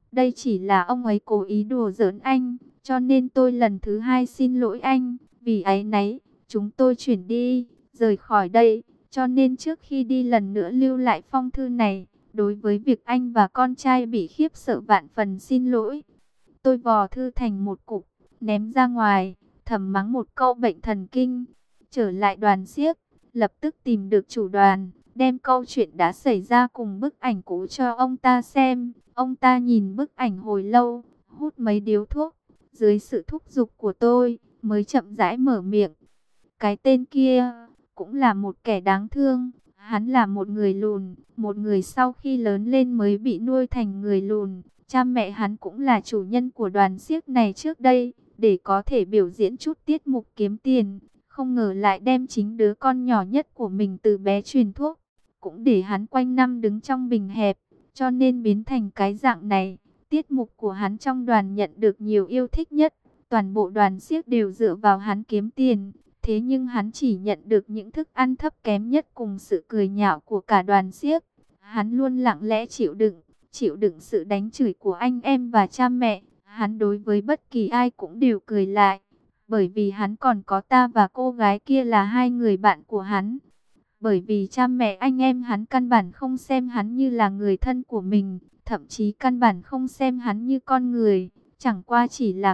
Đây chỉ là ông ấy cố ý đùa giỡn anh, cho nên tôi lần thứ hai xin lỗi anh. Vì áy náy, chúng tôi chuyển đi, rời khỏi đây. Cho nên trước khi đi lần nữa lưu lại phong thư này. Đối với việc anh và con trai bị khiếp sợ vạn phần xin lỗi. Tôi vò thư thành một cục, ném ra ngoài, thầm mắng một câu bệnh thần kinh. Trở lại đoàn xiếc, lập tức tìm được chủ đoàn, đem câu chuyện đã xảy ra cùng bức ảnh cũ cho ông ta xem. Ông ta nhìn bức ảnh hồi lâu, hút mấy điếu thuốc, dưới sự thúc giục của tôi, mới chậm rãi mở miệng. Cái tên kia cũng là một kẻ đáng thương. Hắn là một người lùn, một người sau khi lớn lên mới bị nuôi thành người lùn. Cha mẹ hắn cũng là chủ nhân của đoàn xiếc này trước đây, để có thể biểu diễn chút tiết mục kiếm tiền. Không ngờ lại đem chính đứa con nhỏ nhất của mình từ bé truyền thuốc, cũng để hắn quanh năm đứng trong bình hẹp, cho nên biến thành cái dạng này. Tiết mục của hắn trong đoàn nhận được nhiều yêu thích nhất, toàn bộ đoàn xiếc đều dựa vào hắn kiếm tiền. Thế nhưng hắn chỉ nhận được những thức ăn thấp kém nhất cùng sự cười nhạo của cả đoàn xiếc. Hắn luôn lặng lẽ chịu đựng sự đánh chửi của anh em và cha mẹ. Hắn đối với bất kỳ ai cũng đều cười lại, bởi vì hắn còn có ta và cô gái kia là hai người bạn của hắn. Bởi vì cha mẹ anh em hắn căn bản không xem hắn như là người thân của mình, thậm chí căn bản không xem hắn như con người, chẳng qua chỉ là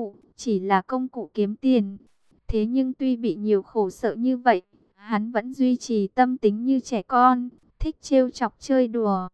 công cụ kiếm tiền. Thế nhưng tuy bị nhiều khổ sở như vậy, hắn vẫn duy trì tâm tính như trẻ con, thích trêu chọc chơi đùa.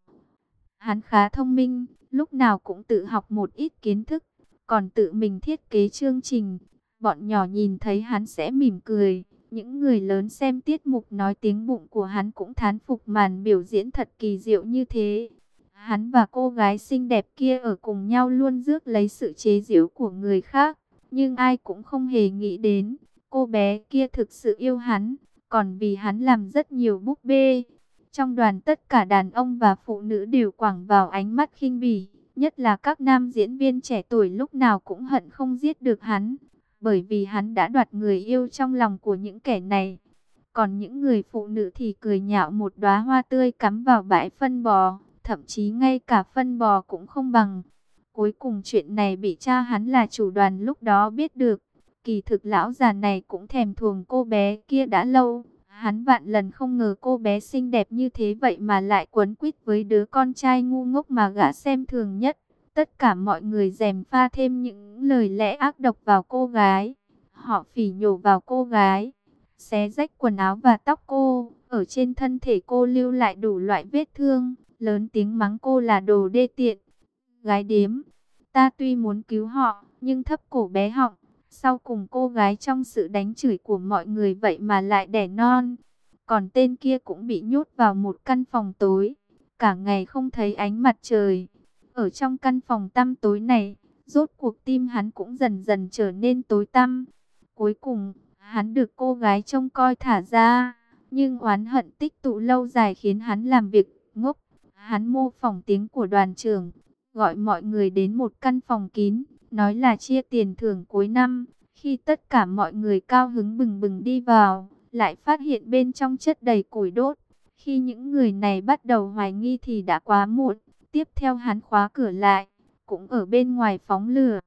Hắn khá thông minh, lúc nào cũng tự học một ít kiến thức, còn tự mình thiết kế chương trình. Bọn nhỏ nhìn thấy hắn sẽ mỉm cười. Những người lớn xem tiết mục nói tiếng bụng của hắn cũng thán phục màn biểu diễn thật kỳ diệu như thế. Hắn và cô gái xinh đẹp kia ở cùng nhau luôn rước lấy sự chế giễu của người khác. Nhưng ai cũng không hề nghĩ đến, cô bé kia thực sự yêu hắn, còn vì hắn làm rất nhiều búp bê. Trong đoàn tất cả đàn ông và phụ nữ đều quẳng vào ánh mắt khinh bỉ, nhất là các nam diễn viên trẻ tuổi lúc nào cũng hận không giết được hắn, bởi vì hắn đã đoạt người yêu trong lòng của những kẻ này. Còn những người phụ nữ thì cười nhạo một đóa hoa tươi cắm vào bãi phân bò, thậm chí ngay cả phân bò cũng không bằng. Cuối cùng chuyện này bị cha hắn là chủ đoàn lúc đó biết được. Kỳ thực lão già này cũng thèm thuồng cô bé kia đã lâu. Hắn vạn lần không ngờ cô bé xinh đẹp như thế vậy mà lại quấn quýt với đứa con trai ngu ngốc mà gã xem thường nhất. Tất cả mọi người gièm pha thêm những lời lẽ ác độc vào cô gái. Họ phỉ nhổ vào cô gái, xé rách quần áo và tóc cô. Ở trên thân thể cô lưu lại đủ loại vết thương, lớn tiếng mắng cô là đồ đê tiện, gái điếm. Ta tuy muốn cứu họ, nhưng thấp cổ bé họng. Sau cùng cô gái trong sự đánh chửi của mọi người vậy mà lại đẻ non. Còn tên kia cũng bị nhốt vào một căn phòng tối, cả ngày không thấy ánh mặt trời. Ở trong căn phòng tăm tối này, rốt cuộc tim hắn cũng dần dần trở nên tối tăm. Cuối cùng, hắn được cô gái trông coi thả ra. Nhưng oán hận tích tụ lâu dài khiến hắn làm việc ngốc. Hắn mô phỏng tiếng của đoàn trưởng, gọi mọi người đến một căn phòng kín, nói là chia tiền thưởng cuối năm. Khi tất cả mọi người cao hứng bừng bừng đi vào, lại phát hiện bên trong chất đầy củi đốt. Khi những người này bắt đầu hoài nghi thì đã quá muộn. Tiếp theo hắn khóa cửa lại, cũng ở bên ngoài phóng lửa.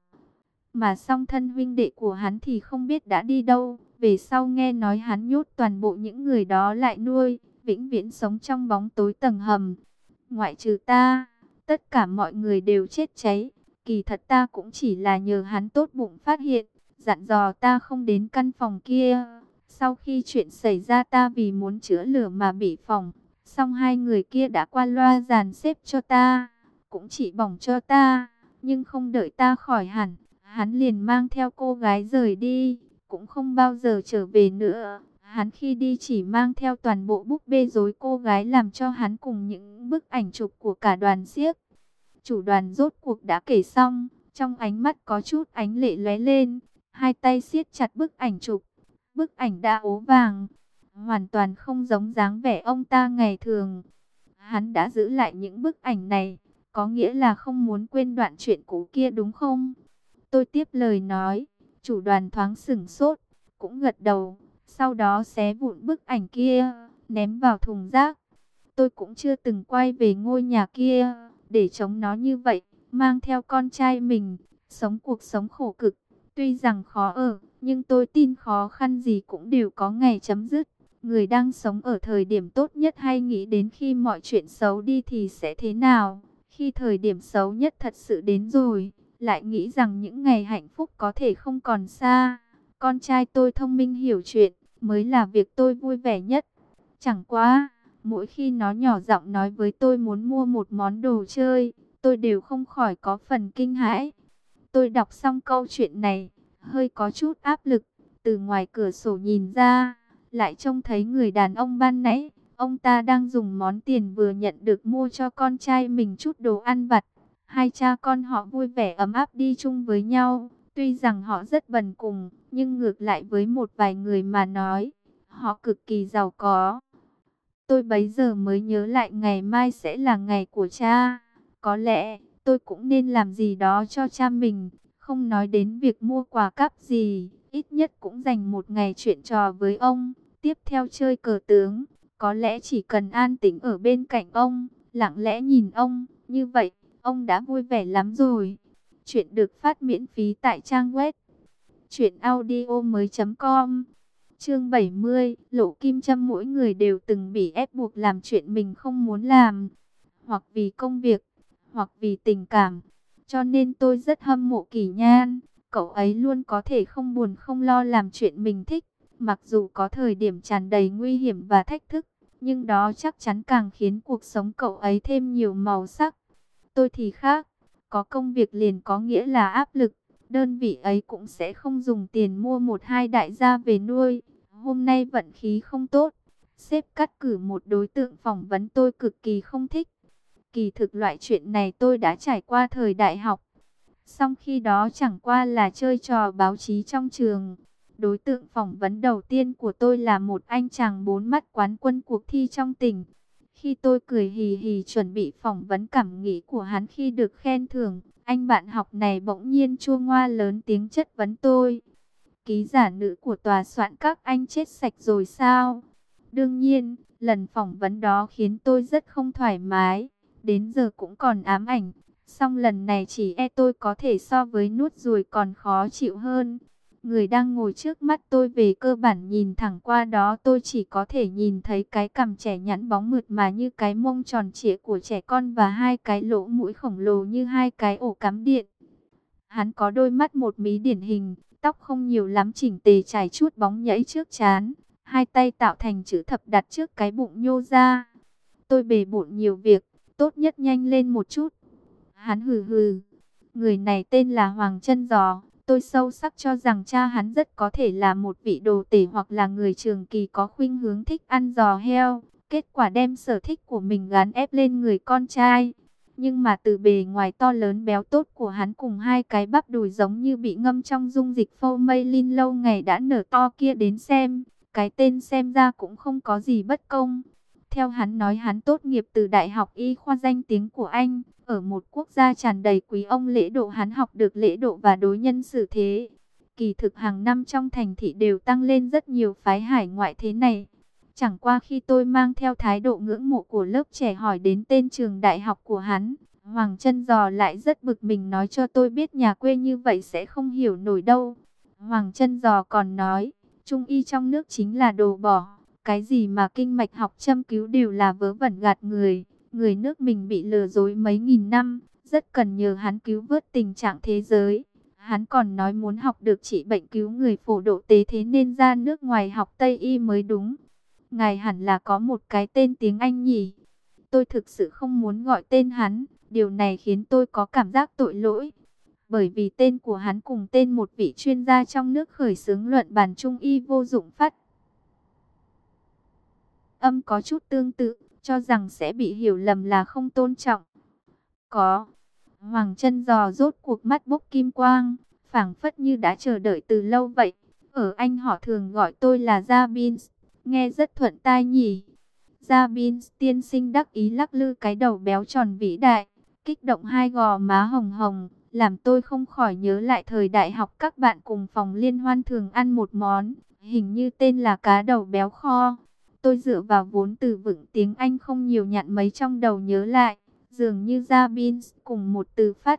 Mà song thân huynh đệ của hắn thì không biết đã đi đâu. Về sau nghe nói hắn nhốt toàn bộ những người đó lại nuôi, vĩnh viễn sống trong bóng tối tầng hầm. Ngoại trừ ta, tất cả mọi người đều chết cháy. Kỳ thật ta cũng chỉ là nhờ hắn tốt bụng phát hiện, dặn dò ta không đến căn phòng kia. Sau khi chuyện xảy ra ta vì muốn chữa lửa mà bị phỏng, xong hai người kia đã qua loa dàn xếp cho ta, cũng chỉ bỏng cho ta. Nhưng không đợi ta khỏi hẳn, hắn liền mang theo cô gái rời đi, cũng không bao giờ trở về nữa. Hắn khi đi chỉ mang theo toàn bộ búp bê rối cô gái làm cho hắn cùng những bức ảnh chụp của cả đoàn xiếc. Chủ đoàn rốt cuộc đã kể xong, trong ánh mắt có chút ánh lệ lóe lên, hai tay siết chặt bức ảnh chụp. Bức ảnh đã ố vàng, hoàn toàn không giống dáng vẻ ông ta ngày thường. Hắn đã giữ lại những bức ảnh này, có nghĩa là không muốn quên đoạn chuyện cũ kia đúng không? Tôi tiếp lời nói, chủ đoàn thoáng sửng sốt, cũng gật đầu, sau đó xé vụn bức ảnh kia, ném vào thùng rác. Tôi cũng chưa từng quay về ngôi nhà kia, để chống nó như vậy, mang theo con trai mình, sống cuộc sống khổ cực. Tuy rằng khó ở, nhưng tôi tin khó khăn gì cũng đều có ngày chấm dứt. Người đang sống ở thời điểm tốt nhất hay nghĩ đến khi mọi chuyện xấu đi thì sẽ thế nào? Khi thời điểm xấu nhất thật sự đến rồi, lại nghĩ rằng những ngày hạnh phúc có thể không còn xa. Con trai tôi thông minh hiểu chuyện, mới là việc tôi vui vẻ nhất. Chẳng qua, mỗi khi nó nhỏ giọng nói với tôi muốn mua một món đồ chơi, tôi đều không khỏi có phần kinh hãi. Tôi đọc xong câu chuyện này, hơi có chút áp lực, từ ngoài cửa sổ nhìn ra, lại trông thấy người đàn ông ban nãy, ông ta đang dùng món tiền vừa nhận được mua cho con trai mình chút đồ ăn vặt. Hai cha con họ vui vẻ ấm áp đi chung với nhau, tuy rằng họ rất bần cùng, nhưng ngược lại với một vài người mà nói, họ cực kỳ giàu có. Tôi bấy giờ mới nhớ lại ngày mai sẽ là ngày của cha, có lẽ tôi cũng nên làm gì đó cho cha mình, không nói đến việc mua quà cáp gì, ít nhất cũng dành một ngày chuyện trò với ông. Tiếp theo chơi cờ tướng, có lẽ chỉ cần an tĩnh ở bên cạnh ông, lặng lẽ nhìn ông, như vậy, ông đã vui vẻ lắm rồi. Chuyện được phát miễn phí tại trang web truyệnaudiomoi.com. Chương 70, Lộ Kim Châm. Mỗi người đều từng bị ép buộc làm chuyện mình không muốn làm, hoặc vì công việc, hoặc vì tình cảm. Cho nên tôi rất hâm mộ Kỳ Nhan, cậu ấy luôn có thể không buồn không lo làm chuyện mình thích, mặc dù có thời điểm tràn đầy nguy hiểm và thách thức, nhưng đó chắc chắn càng khiến cuộc sống cậu ấy thêm nhiều màu sắc. Tôi thì khác, có công việc liền có nghĩa là áp lực, đơn vị ấy cũng sẽ không dùng tiền mua một hai đại gia về nuôi. Hôm nay vận khí không tốt, sếp cắt cử một đối tượng phỏng vấn tôi cực kỳ không thích. Kỳ thực loại chuyện này tôi đã trải qua thời đại học. Song khi đó chẳng qua là chơi trò báo chí trong trường. Đối tượng phỏng vấn đầu tiên của tôi là một anh chàng bốn mắt quán quân cuộc thi trong tỉnh. Khi tôi cười hì hì chuẩn bị phỏng vấn cảm nghĩ của hắn khi được khen thưởng, anh bạn học này bỗng nhiên chua ngoa lớn tiếng chất vấn tôi. Ký giả nữ của tòa soạn các anh chết sạch rồi sao? Đương nhiên, lần phỏng vấn đó khiến tôi rất không thoải mái, đến giờ cũng còn ám ảnh. Song lần này chỉ tôi có thể so với nuốt ruồi còn khó chịu hơn. Người đang ngồi trước mắt tôi về cơ bản nhìn thẳng qua đó tôi chỉ có thể nhìn thấy cái cằm trẻ nhẵn bóng mượt mà như cái mông tròn trịa của trẻ con và hai cái lỗ mũi khổng lồ như hai cái ổ cắm điện. Hắn có đôi mắt một mí điển hình, tóc không nhiều lắm chỉnh tề trải chút bóng nhẫy trước trán, hai tay tạo thành chữ thập đặt trước cái bụng nhô ra. Tôi bề bộn nhiều việc, tốt nhất nhanh lên một chút. Hắn hừ hừ. Người này tên là Hoàng Chân Giò. Tôi sâu sắc cho rằng cha hắn rất có thể là một vị đồ tể hoặc là người Trường Kỳ có khuynh hướng thích ăn giò heo. Kết quả đem sở thích của mình gán ép lên người con trai. Nhưng mà từ bề ngoài to lớn béo tốt của hắn cùng hai cái bắp đùi giống như bị ngâm trong dung dịch phô mây linh lâu ngày đã nở to kia đến xem, cái tên xem ra cũng không có gì bất công. Theo hắn nói hắn tốt nghiệp từ Đại học Y khoa danh tiếng của Anh, ở một quốc gia tràn đầy quý ông lễ độ hắn học được lễ độ và đối nhân xử thế. Kỳ thực hàng năm trong thành thị đều tăng lên rất nhiều phái hải ngoại thế này. Chẳng qua khi tôi mang theo thái độ ngưỡng mộ của lớp trẻ hỏi đến tên trường đại học của hắn, Hoàng Chân Giò lại rất bực mình nói cho tôi biết nhà quê như vậy sẽ không hiểu nổi đâu. Hoàng Chân Giò còn nói, Trung y trong nước chính là đồ bỏ, cái gì mà kinh mạch học châm cứu đều là vớ vẩn gạt người. Người nước mình bị lừa dối mấy nghìn năm, rất cần nhờ hắn cứu vớt tình trạng thế giới. Hắn còn nói muốn học được trị bệnh cứu người phổ độ tế thế nên ra nước ngoài học Tây y mới đúng. Ngài hẳn là có một cái tên tiếng Anh nhỉ? Tôi thực sự không muốn gọi tên hắn, điều này khiến tôi có cảm giác tội lỗi. Bởi vì tên của hắn cùng tên một vị chuyên gia trong nước khởi xướng luận bàn Trung y vô dụng phát âm có chút tương tự, cho rằng sẽ bị hiểu lầm là không tôn trọng. Có. Hoàng Chân Giò rốt cuộc mắt bốc kim quang, phảng phất như đã chờ đợi từ lâu vậy. Ở Anh họ thường gọi tôi là Jabins, nghe rất thuận tai nhỉ. Jabins tiên sinh đắc ý lắc lư cái đầu béo tròn vĩ đại, kích động hai gò má hồng hồng, làm tôi không khỏi nhớ lại thời đại học các bạn cùng phòng liên hoan thường ăn một món, hình như tên là cá đầu béo kho. Tôi dựa vào vốn từ vựng tiếng Anh không nhiều nhặn mấy trong đầu nhớ lại, dường như ra bin cùng một từ phát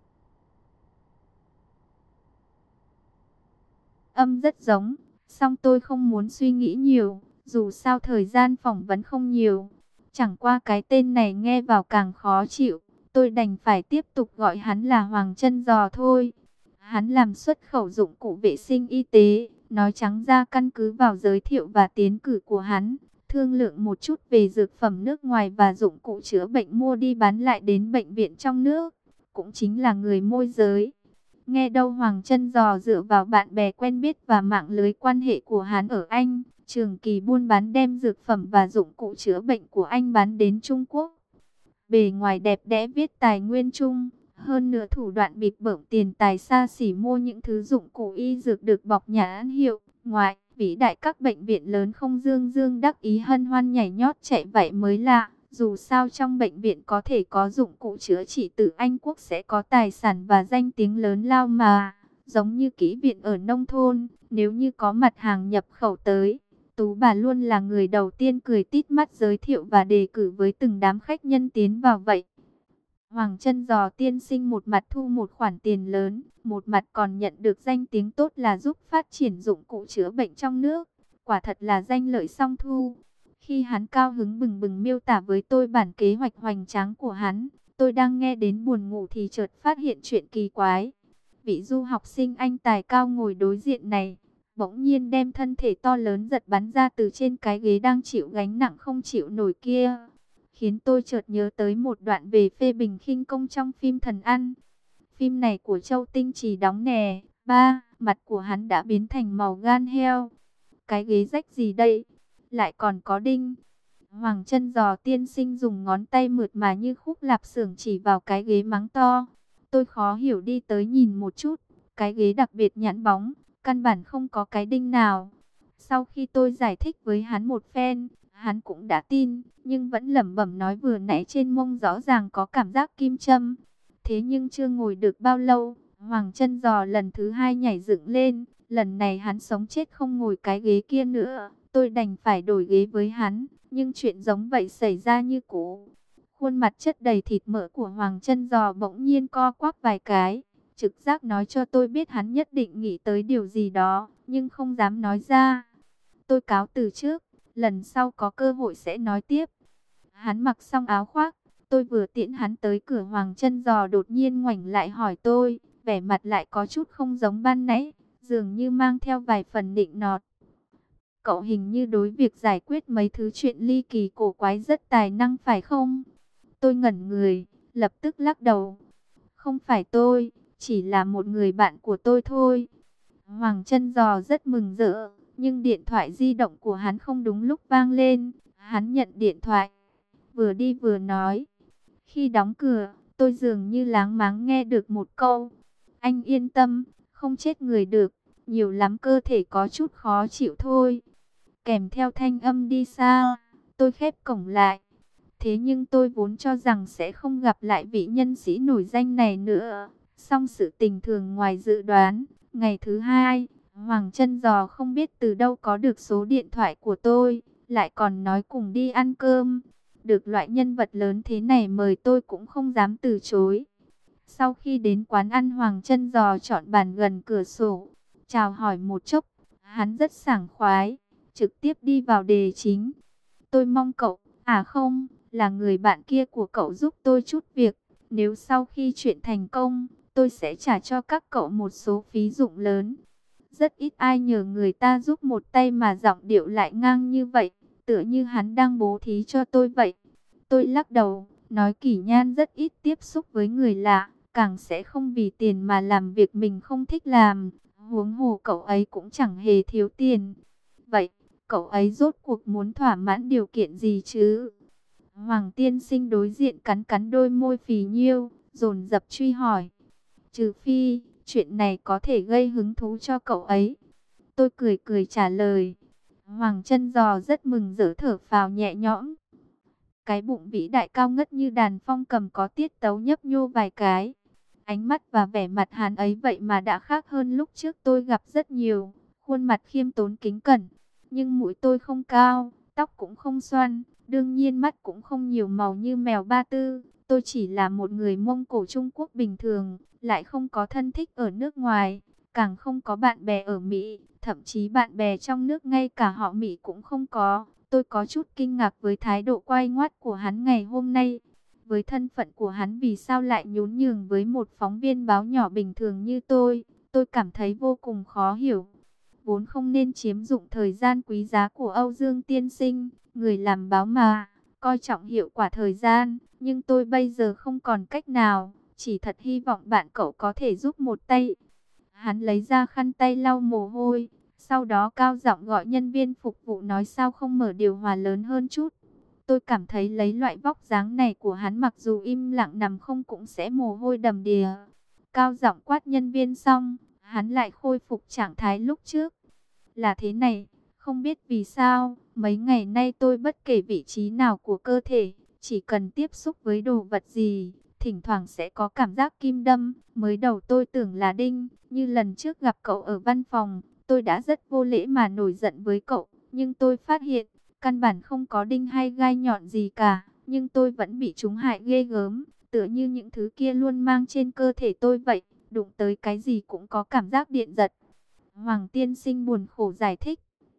âm rất giống. Song tôi không muốn suy nghĩ nhiều, dù sao thời gian phỏng vấn không nhiều. Chẳng qua cái tên này nghe vào càng khó chịu, tôi đành phải tiếp tục gọi hắn là Hoàng Chân Giò thôi. Hắn làm xuất khẩu dụng cụ vệ sinh y tế, nói trắng ra căn cứ vào giới thiệu và tiến cử của hắn, thương lượng một chút về dược phẩm nước ngoài và dụng cụ chữa bệnh mua đi bán lại đến bệnh viện trong nước, cũng chính là người môi giới. Nghe đâu Hoàng Chân Giò dựa vào bạn bè quen biết và mạng lưới quan hệ của hắn ở Anh, trường kỳ buôn bán đem dược phẩm và dụng cụ chữa bệnh của Anh bán đến Trung Quốc. Bề ngoài đẹp đẽ viết tài nguyên Trung, hơn nữa thủ đoạn bịp bợm tiền tài xa xỉ mua những thứ dụng cụ y dược được bọc nhãn hiệu ngoại, vĩ đại các bệnh viện lớn không dương dương đắc ý hân hoan nhảy nhót chạy vậy mới lạ. Dù sao trong bệnh viện có thể có dụng cụ chữa trị từ Anh Quốc sẽ có tài sản và danh tiếng lớn lao mà. Giống như kỹ viện ở nông thôn, nếu như có mặt hàng nhập khẩu tới, Tú bà luôn là người đầu tiên cười tít mắt giới thiệu và đề cử với từng đám khách nhân tiến vào vậy. Hoàng Chân Giò tiên sinh một mặt thu một khoản tiền lớn, một mặt còn nhận được danh tiếng tốt là giúp phát triển dụng cụ chữa bệnh trong nước. Quả thật là danh lợi song thu. Khi hắn cao hứng bừng bừng miêu tả với tôi bản kế hoạch hoành tráng của hắn, tôi đang nghe đến buồn ngủ thì chợt phát hiện chuyện kỳ quái. Vị du học sinh Anh tài cao ngồi đối diện này, bỗng nhiên đem thân thể to lớn giật bắn ra từ trên cái ghế đang chịu gánh nặng không chịu nổi kia, khiến tôi chợt nhớ tới một đoạn về phê bình khinh công trong phim Thần Ăn. Phim này của Châu Tinh Trì đóng nè. Mặt của hắn đã biến thành màu gan heo. Cái ghế rách gì đây? Lại còn có đinh. Hoàng Chân Giò tiên sinh dùng ngón tay mượt mà như khúc lạp xưởng chỉ vào cái ghế mắng to. Tôi khó hiểu đi tới nhìn một chút. Cái ghế đặc biệt nhẵn bóng, căn bản không có cái đinh nào. Sau khi tôi giải thích với hắn một phen, hắn cũng đã tin, nhưng vẫn lẩm bẩm nói vừa nãy trên mông rõ ràng có cảm giác kim châm. Thế nhưng chưa ngồi được bao lâu, Hoàng Chân Giò lần thứ hai nhảy dựng lên. Lần này hắn sống chết không ngồi cái ghế kia nữa. Tôi đành phải đổi ghế với hắn, nhưng chuyện giống vậy xảy ra như cũ. Khuôn mặt chất đầy thịt mỡ của Hoàng Chân Giò bỗng nhiên co quắp vài cái. Trực giác nói cho tôi biết hắn nhất định nghĩ tới điều gì đó, nhưng không dám nói ra. Tôi cáo từ trước, lần sau có cơ hội sẽ nói tiếp. Hắn mặc xong áo khoác, tôi vừa tiễn hắn tới cửa. Hoàng Chân Giò đột nhiên ngoảnh lại hỏi tôi, vẻ mặt lại có chút không giống ban nãy, dường như mang theo vài phần nịnh nọt. Cậu hình như đối việc giải quyết mấy thứ chuyện ly kỳ cổ quái rất tài năng phải không? Tôi ngẩn người, lập tức lắc đầu. Không phải tôi, chỉ là một người bạn của tôi thôi. Hoàng Chân Giò rất mừng rỡ, nhưng điện thoại di động của hắn không đúng lúc vang lên. Hắn nhận điện thoại, vừa đi vừa nói. Khi đóng cửa, tôi dường như láng máng nghe được một câu. Anh yên tâm, không chết người được, nhiều lắm cơ thể có chút khó chịu thôi. Kèm theo thanh âm đi xa, tôi khép cổng lại. Thế nhưng tôi vốn cho rằng sẽ không gặp lại vị nhân sĩ nổi danh này nữa. Song sự tình thường ngoài dự đoán. Ngày thứ hai, Hoàng Chân Giò không biết từ đâu có được số điện thoại của tôi, lại còn nói cùng đi ăn cơm. Được loại nhân vật lớn thế này mời tôi cũng không dám từ chối. Sau khi đến quán ăn, Hoàng Chân Giò chọn bàn gần cửa sổ, chào hỏi một chốc, hắn rất sảng khoái, trực tiếp đi vào đề chính. Tôi mong cậu, không, là người bạn kia của cậu giúp tôi chút việc. Nếu sau khi chuyện thành công, tôi sẽ trả cho các cậu một số phí dụng lớn. Rất ít ai nhờ người ta giúp một tay mà giọng điệu lại ngang như vậy, tựa như hắn đang bố thí cho tôi vậy. Tôi lắc đầu, nói Kỷ Nhan rất ít tiếp xúc với người lạ, càng sẽ không vì tiền mà làm việc mình không thích làm. Huống hồ cậu ấy cũng chẳng hề thiếu tiền. Vậy, cậu ấy rốt cuộc muốn thỏa mãn điều kiện gì chứ? Hoàng tiên sinh đối diện cắn cắn đôi môi phì nhiêu, dồn dập truy hỏi. Trừ phi, chuyện này có thể gây hứng thú cho cậu ấy. Tôi cười cười trả lời. Hoàng Chân Giò rất mừng rỡ thở phào nhẹ nhõm. Cái bụng vĩ đại cao ngất như đàn phong cầm có tiết tấu nhấp nhô vài cái. Ánh mắt và vẻ mặt hắn ấy vậy mà đã khác hơn lúc trước tôi gặp rất nhiều. Khuôn mặt khiêm tốn kính cẩn, nhưng mũi tôi không cao, tóc cũng không xoăn, đương nhiên mắt cũng không nhiều màu như mèo Ba Tư. Tôi chỉ là một người Mông Cổ Trung Quốc bình thường, lại không có thân thích ở nước ngoài, càng không có bạn bè ở Mỹ, thậm chí bạn bè trong nước ngay cả họ Mỹ cũng không có. Tôi có chút kinh ngạc với thái độ quay ngoắt của hắn ngày hôm nay. Với thân phận của hắn vì sao lại nhún nhường với một phóng viên báo nhỏ bình thường như tôi cảm thấy vô cùng khó hiểu. Vốn không nên chiếm dụng thời gian quý giá của Âu Dương tiên sinh, người làm báo mà, coi trọng hiệu quả thời gian, nhưng tôi bây giờ không còn cách nào, chỉ thật hy vọng bạn cậu có thể giúp một tay. Hắn lấy ra khăn tay lau mồ hôi, sau đó cao giọng gọi nhân viên phục vụ nói sao không mở điều hòa lớn hơn chút. Tôi cảm thấy lấy loại vóc dáng này của hắn mặc dù im lặng nằm không cũng sẽ mồ hôi đầm đìa. Cao giọng quát nhân viên xong, hắn lại khôi phục trạng thái lúc trước. Là thế này, không biết vì sao, mấy ngày nay tôi bất kể vị trí nào của cơ thể, chỉ cần tiếp xúc với đồ vật gì, thỉnh thoảng sẽ có cảm giác kim đâm. Mới đầu tôi tưởng là đinh, như lần trước gặp cậu ở văn phòng, tôi đã rất vô lễ mà nổi giận với cậu, nhưng tôi phát hiện, căn bản không có đinh hay gai nhọn gì cả, nhưng tôi vẫn bị chúng hại ghê gớm, tựa như những thứ kia luôn mang trên cơ thể tôi vậy, đụng tới cái gì cũng có cảm giác điện giật. Hoàng tiên sinh buồn khổ giải thích.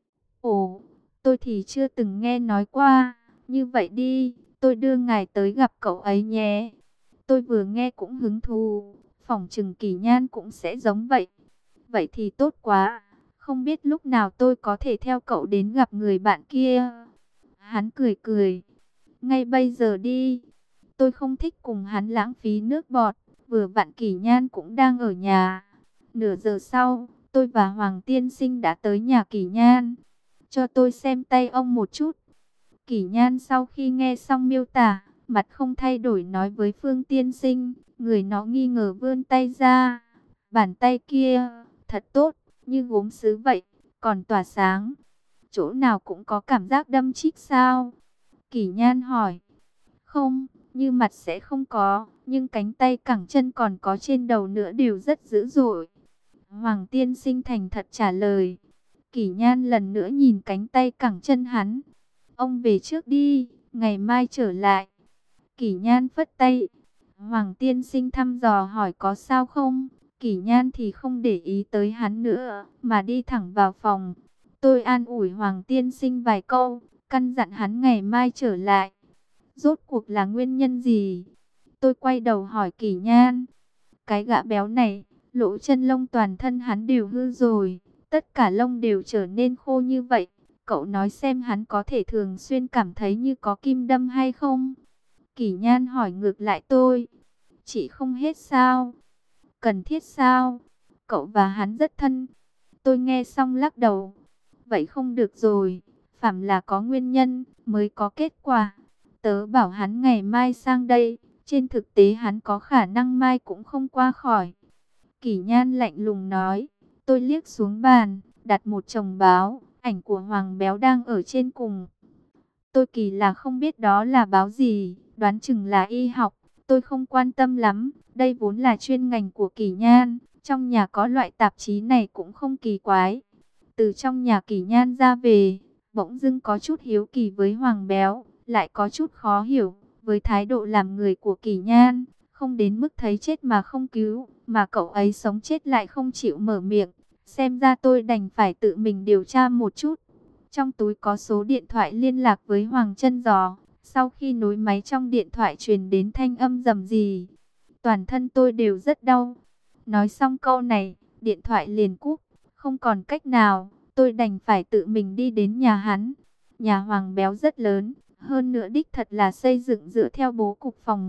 Ồ, tôi thì chưa từng nghe nói qua, như vậy đi, tôi đưa ngài tới gặp cậu ấy nhé. Tôi vừa nghe cũng hứng thú, phỏng chừng Kỳ Nhan cũng sẽ giống vậy. Vậy thì tốt quá, không biết lúc nào tôi có thể theo cậu đến gặp người bạn kia. Hắn cười cười, ngay bây giờ đi. Tôi không thích cùng hắn lãng phí nước bọt, vừa vặn Kỳ Nhan cũng đang ở nhà. Nửa giờ sau, tôi và Hoàng tiên sinh đã tới nhà Kỳ Nhan. Cho tôi xem tay ông một chút. Kỳ Nhan sau khi nghe xong miêu tả, mặt không thay đổi nói với Phương tiên sinh, người nó nghi ngờ vươn tay ra. Bàn tay kia, thật tốt, như gốm sứ vậy, còn tỏa sáng. Chỗ nào cũng có cảm giác đâm chích sao? Kỳ Nhan hỏi. Không, như mặt sẽ không có, nhưng cánh tay cẳng chân còn có trên đầu nữa đều rất dữ dội. Hoàng tiên sinh thành thật trả lời. Kỳ Nhan lần nữa nhìn cánh tay cẳng chân hắn. Ông về trước đi, ngày mai trở lại. Kỳ Nhan phất tay. Hoàng tiên sinh thăm dò hỏi có sao không? Kỳ Nhan thì không để ý tới hắn nữa, mà đi thẳng vào phòng. Tôi an ủi Hoàng tiên sinh vài câu, căn dặn hắn ngày mai trở lại. Rốt cuộc là nguyên nhân gì? Tôi quay đầu hỏi Kỳ Nhan. Cái gã béo này, lỗ chân lông toàn thân hắn đều hư rồi, tất cả lông đều trở nên khô như vậy. Cậu nói xem hắn có thể thường xuyên cảm thấy như có kim đâm hay không? Kỳ Nhan hỏi ngược lại tôi. Chị không hết sao? Cần thiết sao? Cậu và hắn rất thân. Tôi nghe xong lắc đầu. Vậy không được rồi, phàm là có nguyên nhân mới có kết quả. Tớ bảo hắn ngày mai sang đây, trên thực tế hắn có khả năng mai cũng không qua khỏi. Kỳ Nhan lạnh lùng nói. Tôi liếc xuống bàn, đặt một chồng báo, ảnh của Hoàng Béo đang ở trên cùng. Tôi kỳ là không biết đó là báo gì, đoán chừng là y học, tôi không quan tâm lắm, đây vốn là chuyên ngành của Kỳ Nhan, trong nhà có loại tạp chí này cũng không kỳ quái. Từ trong nhà Kỳ Nhan ra về, bỗng dưng có chút hiếu kỳ với Hoàng Béo, lại có chút khó hiểu với thái độ làm người của Kỳ Nhan, không đến mức thấy chết mà không cứu, mà cậu ấy sống chết lại không chịu mở miệng. Xem ra tôi đành phải tự mình điều tra một chút. Trong túi có số điện thoại liên lạc với Hoàng Chân Giò. Sau khi nối máy trong điện thoại truyền đến thanh âm rầm rì, toàn thân tôi đều rất đau. Nói xong câu này, điện thoại liền cúp. Không còn cách nào, tôi đành phải tự mình đi đến nhà hắn. Nhà Hoàng Béo rất lớn, hơn nữa đích thật là xây dựng dựa theo bố cục phòng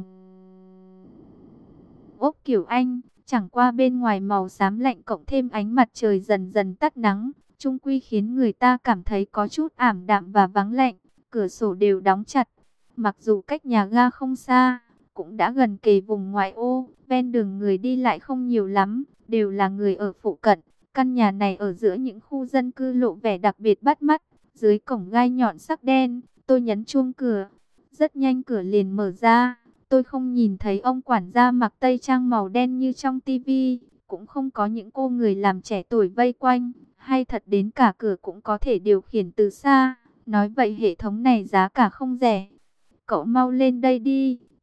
ốc kiểu Anh. Chẳng qua bên ngoài màu xám lạnh cộng thêm ánh mặt trời dần dần tắt nắng, chung quy khiến người ta cảm thấy có chút ảm đạm và vắng lạnh. Cửa sổ đều đóng chặt. Mặc dù cách nhà ga không xa, cũng đã gần kề vùng ngoại ô, ven đường người đi lại không nhiều lắm, đều là người ở phụ cận. Căn nhà này ở giữa những khu dân cư lộ vẻ đặc biệt bắt mắt, dưới cổng gai nhọn sắc đen. Tôi nhấn chuông cửa, rất nhanh cửa liền mở ra. Tôi không nhìn thấy ông quản gia mặc tây trang màu đen như trong tivi, cũng không có những cô người làm trẻ tuổi vây quanh, hay thật đến cả cửa cũng có thể điều khiển từ xa. Nói vậy hệ thống này giá cả không rẻ. Cậu mau lên đây đi,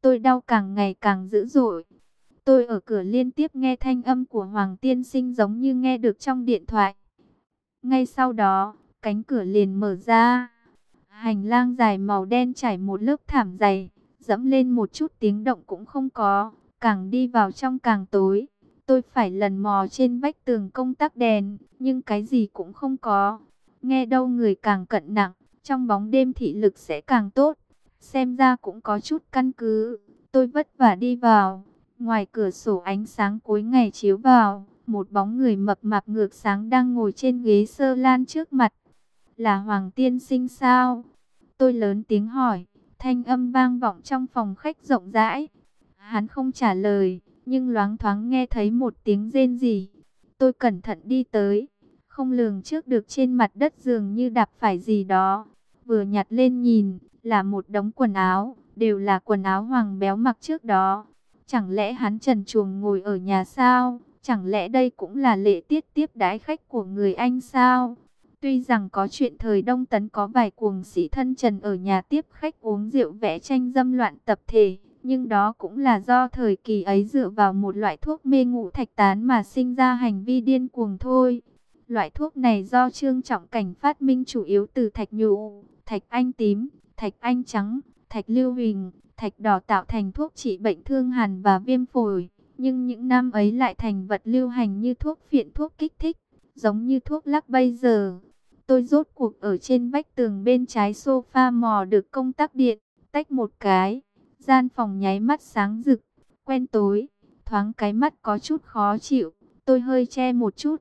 tôi đau càng ngày càng dữ dội. Tôi ở cửa liên tiếp nghe thanh âm của Hoàng tiên sinh giống như nghe được trong điện thoại. Ngay sau đó, cánh cửa liền mở ra. Hành lang dài màu đen trải một lớp thảm dày, dẫm lên một chút tiếng động cũng không có, càng đi vào trong càng tối. Tôi phải lần mò trên vách tường công tắc đèn, nhưng cái gì cũng không có. Nghe đâu người càng cận nặng, trong bóng đêm thị lực sẽ càng tốt. Xem ra cũng có chút căn cứ. Tôi vất vả đi vào. Ngoài cửa sổ ánh sáng cuối ngày chiếu vào, một bóng người mập mạp ngược sáng đang ngồi trên ghế sơ lan trước mặt. Là Hoàng tiên sinh sao? Tôi lớn tiếng hỏi, thanh âm vang vọng trong phòng khách rộng rãi. Hắn không trả lời, nhưng loáng thoáng nghe thấy một tiếng rên rỉ. Tôi cẩn thận đi tới, không lường trước được trên mặt đất dường như đạp phải gì đó. Vừa nhặt lên nhìn, là một đống quần áo, đều là quần áo Hoàng béo mặc trước đó. Chẳng lẽ hắn trần truồng ngồi ở nhà sao? Chẳng lẽ đây cũng là lễ tiết tiếp đãi khách của người Anh sao? Tuy rằng có chuyện thời Đông Tấn có vài cuồng sĩ thân trần ở nhà tiếp khách uống rượu vẽ tranh dâm loạn tập thể, nhưng đó cũng là do thời kỳ ấy dựa vào một loại thuốc mê ngũ thạch tán mà sinh ra hành vi điên cuồng thôi. Loại thuốc này do Trương Trọng Cảnh phát minh chủ yếu từ thạch nhũ, thạch anh tím, thạch anh trắng, thạch lưu huỳnh, thạch đỏ tạo thành thuốc trị bệnh thương hàn và viêm phổi, nhưng những năm ấy lại thành vật lưu hành như thuốc phiện, thuốc kích thích, giống như thuốc lắc bây giờ. Tôi rốt cuộc ở trên vách tường bên trái sofa mò được công tắc điện, tách một cái, gian phòng nháy mắt sáng rực, quen tối, thoáng cái mắt có chút khó chịu, tôi hơi che một chút.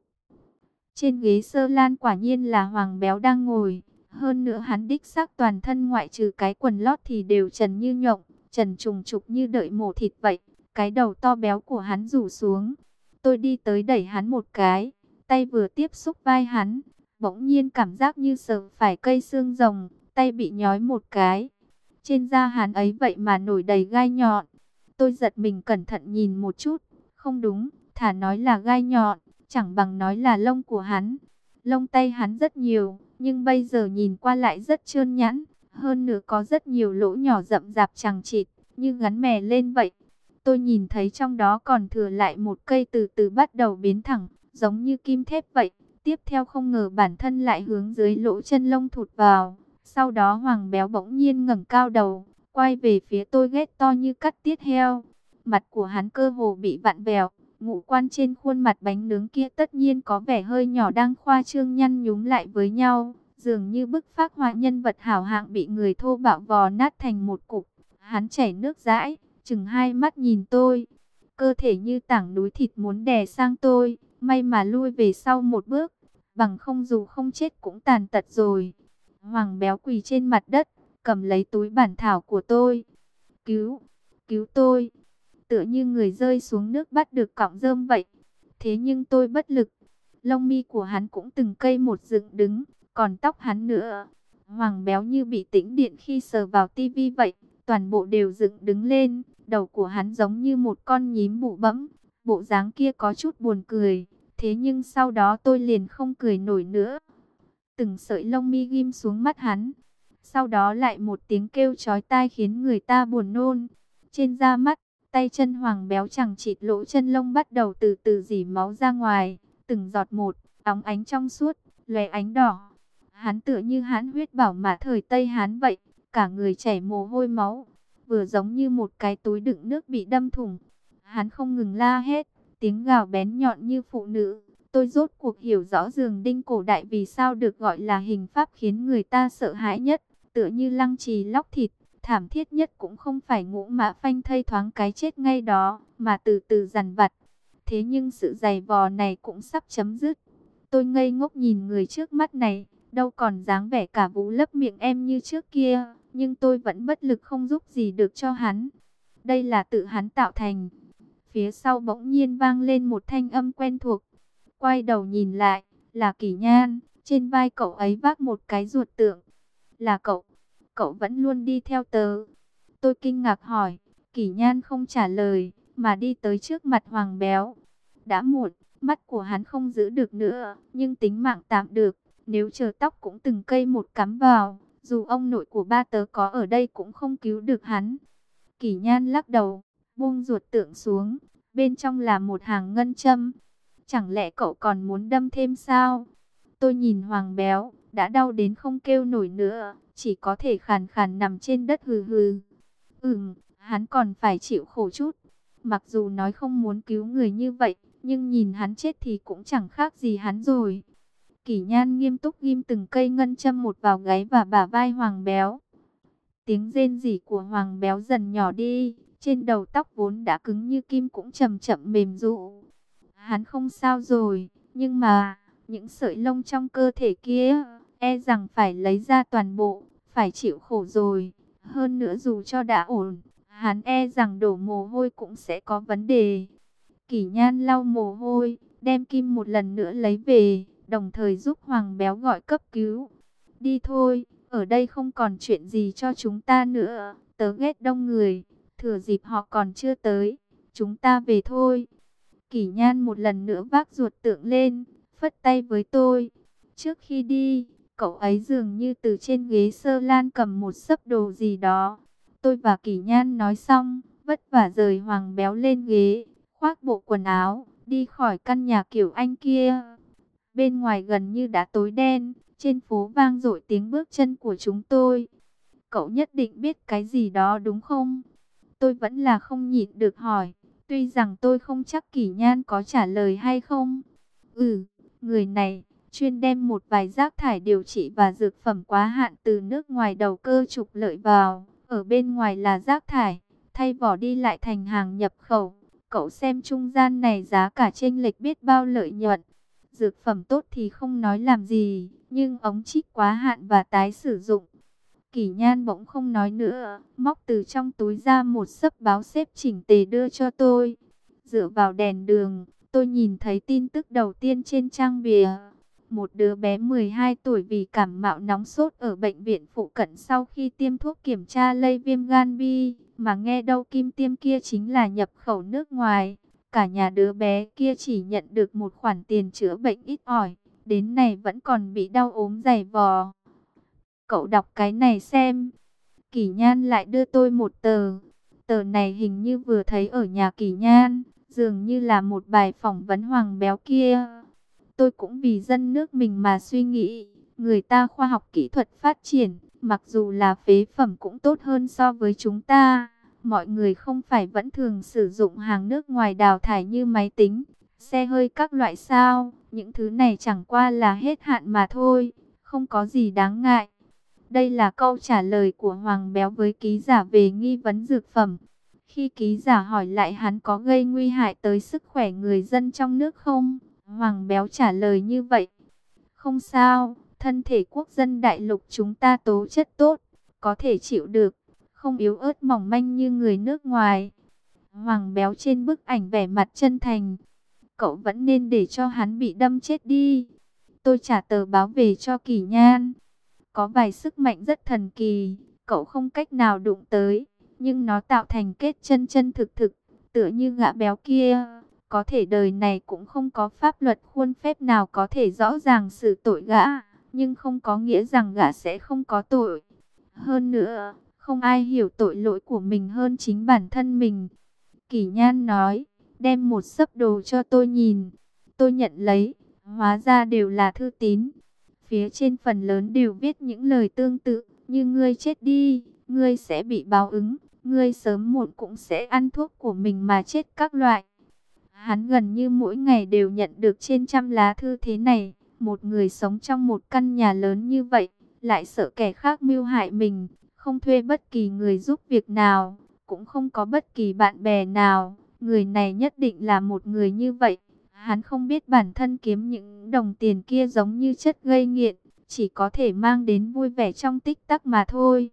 Trên ghế sơ lan quả nhiên là Hoàng béo đang ngồi, hơn nữa hắn đích xác toàn thân ngoại trừ cái quần lót thì đều trần như nhộng, trần trùng trục như đợi mổ thịt vậy, cái đầu to béo của hắn rủ xuống. Tôi đi tới đẩy hắn một cái, tay vừa tiếp xúc vai hắn, bỗng nhiên cảm giác như sờ phải cây xương rồng, tay bị nhói một cái. Trên da hắn ấy vậy mà nổi đầy gai nhọn. Tôi giật mình cẩn thận nhìn một chút, không đúng, thà nói là gai nhọn, chẳng bằng nói là lông của hắn. Lông tay hắn rất nhiều, nhưng bây giờ nhìn qua lại rất trơn nhẵn, hơn nữa có rất nhiều lỗ nhỏ rậm rạp chằng chịt, như gắn mè lên vậy. Tôi nhìn thấy trong đó còn thừa lại một cây từ từ bắt đầu biến thẳng, giống như kim thép vậy. Tiếp theo không ngờ bản thân lại hướng dưới lỗ chân lông thụt vào. Sau đó Hoàng béo bỗng nhiên ngẩng cao đầu, quay về phía tôi ghét to như cắt tiết heo. Mặt của hắn cơ hồ bị vặn vẹo, ngũ quan trên khuôn mặt bánh nướng kia tất nhiên có vẻ hơi nhỏ đang khoa trương nhăn nhúm lại với nhau. Dường như bức phác họa nhân vật hảo hạng bị người thô bạo vò nát thành một cục. Hắn chảy nước dãi, chừng hai mắt nhìn tôi. Cơ thể như tảng núi thịt muốn đè sang tôi, may mà lui về sau một bước, bằng không dù không chết cũng tàn tật rồi. Hoàng béo quỳ trên mặt đất, cầm lấy túi bản thảo của tôi. Cứu, cứu tôi. Tựa như người rơi xuống nước bắt được cọng rơm vậy. Thế nhưng tôi bất lực. Lông mi của hắn cũng từng cây một dựng đứng, còn tóc hắn nữa. Hoàng béo như bị tĩnh điện khi sờ vào tivi vậy, toàn bộ đều dựng đứng lên. Đầu của hắn giống như một con nhím bụ bẫm, bộ dáng kia có chút buồn cười. Thế nhưng sau đó tôi liền không cười nổi nữa. Từng sợi lông mi ghim xuống mắt hắn. Sau đó lại một tiếng kêu chói tai khiến người ta buồn nôn. Trên da mắt, tay chân Hoàng béo chẳng chịt lỗ chân lông bắt đầu từ từ rỉ máu ra ngoài. Từng giọt một, óng ánh trong suốt, lóe ánh đỏ. Hắn tựa như hãn huyết bảo mã thời Tây Hán vậy. Cả người chảy mồ hôi máu. Vừa giống như một cái túi đựng nước bị đâm thủng. Hắn không ngừng la hét, tiếng gào bén nhọn như phụ nữ. Tôi rốt cuộc hiểu rõ giường đinh cổ đại vì sao được gọi là hình pháp khiến người ta sợ hãi nhất. Tựa như lăng trì lóc thịt, thảm thiết nhất cũng không phải ngũ mã phanh thây thoáng cái chết ngay đó, mà từ từ dằn vặt. Thế nhưng sự giày vò này cũng sắp chấm dứt. Tôi ngây ngốc nhìn người trước mắt này, đâu còn dáng vẻ cả vú lấp miệng em như trước kia, nhưng tôi vẫn bất lực không giúp gì được cho hắn. Đây là tự hắn tạo thành. Phía sau bỗng nhiên vang lên một thanh âm quen thuộc. Quay đầu nhìn lại, là Kỷ Nhan, trên vai cậu ấy vác một cái ruột tượng. Là cậu, cậu vẫn luôn đi theo tớ. Tôi kinh ngạc hỏi, Kỷ Nhan không trả lời, mà đi tới trước mặt Hoàng béo. Đã muộn, mắt của hắn không giữ được nữa, nhưng tính mạng tạm được, nếu chờ tóc cũng từng cây một cắm vào, dù ông nội của ba tớ có ở đây cũng không cứu được hắn. Kỷ Nhan lắc đầu, buông ruột tượng xuống, bên trong là một hàng ngân châm. Chẳng lẽ cậu còn muốn đâm thêm sao? Tôi nhìn Hoàng Béo, đã đau đến không kêu nổi nữa, chỉ có thể khàn khàn nằm trên đất hừ hừ. Hắn còn phải chịu khổ chút. Mặc dù nói không muốn cứu người như vậy, nhưng nhìn hắn chết thì cũng chẳng khác gì hắn rồi. Kỷ Nhan nghiêm túc ghim từng cây ngân châm một vào gáy và bả vai Hoàng Béo. Tiếng rên rỉ của Hoàng Béo dần nhỏ đi, trên đầu tóc vốn đã cứng như kim cũng chậm chậm mềm rụ. Hắn không sao rồi, nhưng mà những sợi lông trong cơ thể kia, e rằng phải lấy ra toàn bộ, phải chịu khổ rồi. Hơn nữa dù cho đã ổn, hắn e rằng đổ mồ hôi cũng sẽ có vấn đề. Kỷ Nhan lau mồ hôi, đem kim một lần nữa lấy về, đồng thời giúp Hoàng Béo gọi cấp cứu. Đi thôi, ở đây không còn chuyện gì cho chúng ta nữa, tớ ghét đông người, thừa dịp họ còn chưa tới, chúng ta về thôi. Kỷ Nhan một lần nữa vác ruột tượng lên, phất tay với tôi. Trước khi đi, cậu ấy dường như từ trên ghế sơ lan cầm một xấp đồ gì đó. Tôi và Kỷ Nhan nói xong, vất vả rời Hoàng Béo lên ghế, khoác bộ quần áo, đi khỏi căn nhà kiểu Anh kia. Bên ngoài gần như đã tối đen, trên phố vang dội tiếng bước chân của chúng tôi. Cậu nhất định biết cái gì đó đúng không? Tôi vẫn là không nhịn được hỏi, tuy rằng tôi không chắc Kỷ Nhan có trả lời hay không. Người này chuyên đem một vài rác thải điều trị và dược phẩm quá hạn từ nước ngoài đầu cơ trục lợi vào. Ở bên ngoài là rác thải, thay vỏ đi lại thành hàng nhập khẩu. Cậu xem trung gian này giá cả chênh lệch biết bao lợi nhuận. Dược phẩm tốt thì không nói làm gì, nhưng ống trích quá hạn và tái sử dụng. Kỷ Nhan bỗng không nói nữa, móc từ trong túi ra một xấp báo xếp chỉnh tề đưa cho tôi. Dựa vào đèn đường, tôi nhìn thấy tin tức đầu tiên trên trang bìa. Một đứa bé 12 tuổi vì cảm mạo nóng sốt ở bệnh viện phụ cận sau khi tiêm thuốc kiểm tra lây viêm gan B, mà nghe đâu kim tiêm kia chính là nhập khẩu nước ngoài. Cả nhà đứa bé kia chỉ nhận được một khoản tiền chữa bệnh ít ỏi, đến này vẫn còn bị đau ốm dày vò. Cậu đọc cái này xem. Kỷ Nhan lại đưa tôi một tờ. Tờ này hình như vừa thấy ở nhà Kỷ Nhan, dường như là một bài phỏng vấn Hoàng Béo kia. Tôi cũng vì dân nước mình mà suy nghĩ, người ta khoa học kỹ thuật phát triển, mặc dù là phế phẩm cũng tốt hơn so với chúng ta. Mọi người không phải vẫn thường sử dụng hàng nước ngoài đào thải như máy tính, xe hơi các loại sao, những thứ này chẳng qua là hết hạn mà thôi, không có gì đáng ngại. Đây là câu trả lời của Hoàng Béo với ký giả về nghi vấn dược phẩm. Khi ký giả hỏi lại hắn có gây nguy hại tới sức khỏe người dân trong nước không, Hoàng Béo trả lời như vậy. Không sao, thân thể quốc dân đại lục chúng ta tố chất tốt, có thể chịu được, không yếu ớt mỏng manh như người nước ngoài. Hoàng Béo trên bức ảnh vẻ mặt chân thành. Cậu vẫn nên để cho hắn bị đâm chết đi. Tôi trả tờ báo về cho Kỷ Nhan. Có vài sức mạnh rất thần kỳ, cậu không cách nào đụng tới, nhưng nó tạo thành kết chân chân thực thực, tựa như gã béo kia. Có thể đời này cũng không có pháp luật khuôn phép nào có thể rõ ràng xử tội gã, nhưng không có nghĩa rằng gã sẽ không có tội. Hơn nữa, không ai hiểu tội lỗi của mình hơn chính bản thân mình. Kỷ Nhan nói, đem một xấp đồ cho tôi nhìn. Tôi nhận lấy, hóa ra đều là thư tín. Phía trên phần lớn đều viết những lời tương tự, như ngươi chết đi, ngươi sẽ bị báo ứng, ngươi sớm muộn cũng sẽ ăn thuốc của mình mà chết các loại. Hắn gần như mỗi ngày đều nhận được trên trăm lá thư thế này. Một người sống trong một căn nhà lớn như vậy, lại sợ kẻ khác mưu hại mình, không thuê bất kỳ người giúp việc nào, cũng không có bất kỳ bạn bè nào. Người này nhất định là một người như vậy. Hắn không biết bản thân kiếm những đồng tiền kia giống như chất gây nghiện, chỉ có thể mang đến vui vẻ trong tích tắc mà thôi.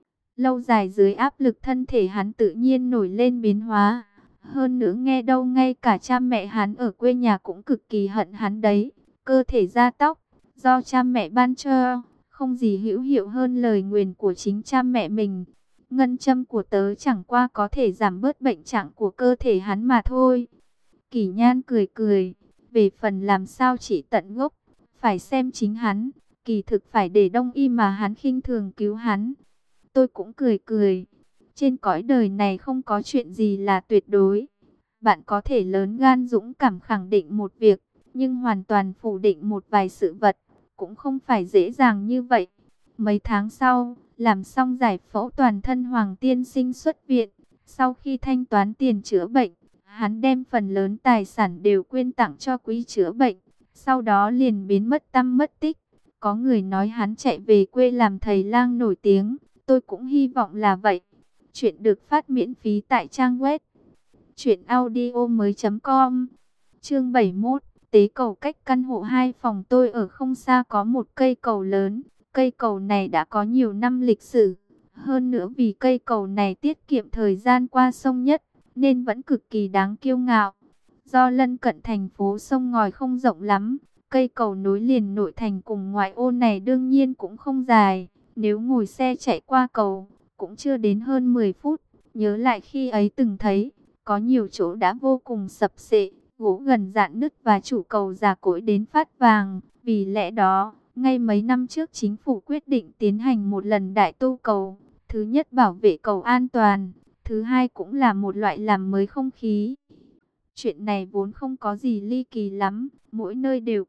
Lâu dài dưới áp lực thân thể hắn tự nhiên nổi lên biến hóa. Hơn nữa nghe đâu ngay cả cha mẹ hắn ở quê nhà cũng cực kỳ hận hắn đấy. Cơ thể da tóc, do cha mẹ ban cho, không gì hữu hiệu hơn lời nguyền của chính cha mẹ mình. Ngân châm của tớ chẳng qua có thể giảm bớt bệnh trạng của cơ thể hắn mà thôi. Kỷ Nhan cười cười, về phần làm sao chỉ tận gốc, phải xem chính hắn, kỳ thực phải để đông y mà hắn khinh thường cứu hắn. Tôi cũng cười cười, Trên cõi đời này không có chuyện gì là tuyệt đối. Bạn có thể lớn gan dũng cảm khẳng định một việc, nhưng hoàn toàn phủ định một vài sự vật, cũng không phải dễ dàng như vậy. Mấy tháng sau, làm xong giải phẫu toàn thân, Hoàng tiên sinh xuất viện. Sau khi thanh toán tiền chữa bệnh, hắn đem phần lớn tài sản đều quyên tặng cho quỹ chữa bệnh. Sau đó liền biến mất tăm mất tích. Có người nói hắn chạy về quê làm thầy lang nổi tiếng. Tôi cũng hy vọng là vậy. Chuyện được phát miễn phí tại trang web truyệnaudiomoi.com. Chương 71. Tế cầu. Cách căn hộ 2 phòng tôi ở không xa có một cây cầu lớn. Cây cầu này đã có nhiều năm lịch sử. Hơn nữa vì cây cầu này tiết kiệm thời gian qua sông nhất, nên vẫn cực kỳ đáng kiêu ngạo. Do lân cận thành phố sông ngòi không rộng lắm, cây cầu nối liền nội thành cùng ngoại ô này đương nhiên cũng không dài. Nếu ngồi xe chạy qua cầu, cũng chưa đến hơn 10 phút. Nhớ lại khi ấy từng thấy, có nhiều chỗ đã vô cùng sập xệ, gỗ gần rạn nứt và chủ cầu già cỗi đến phát vàng. Vì lẽ đó, ngay mấy năm trước chính phủ quyết định tiến hành một lần đại tu cầu. Thứ nhất bảo vệ cầu an toàn, thứ hai cũng là một loại làm mới không khí. Chuyện này vốn không có gì ly kỳ lắm, mỗi nơi đều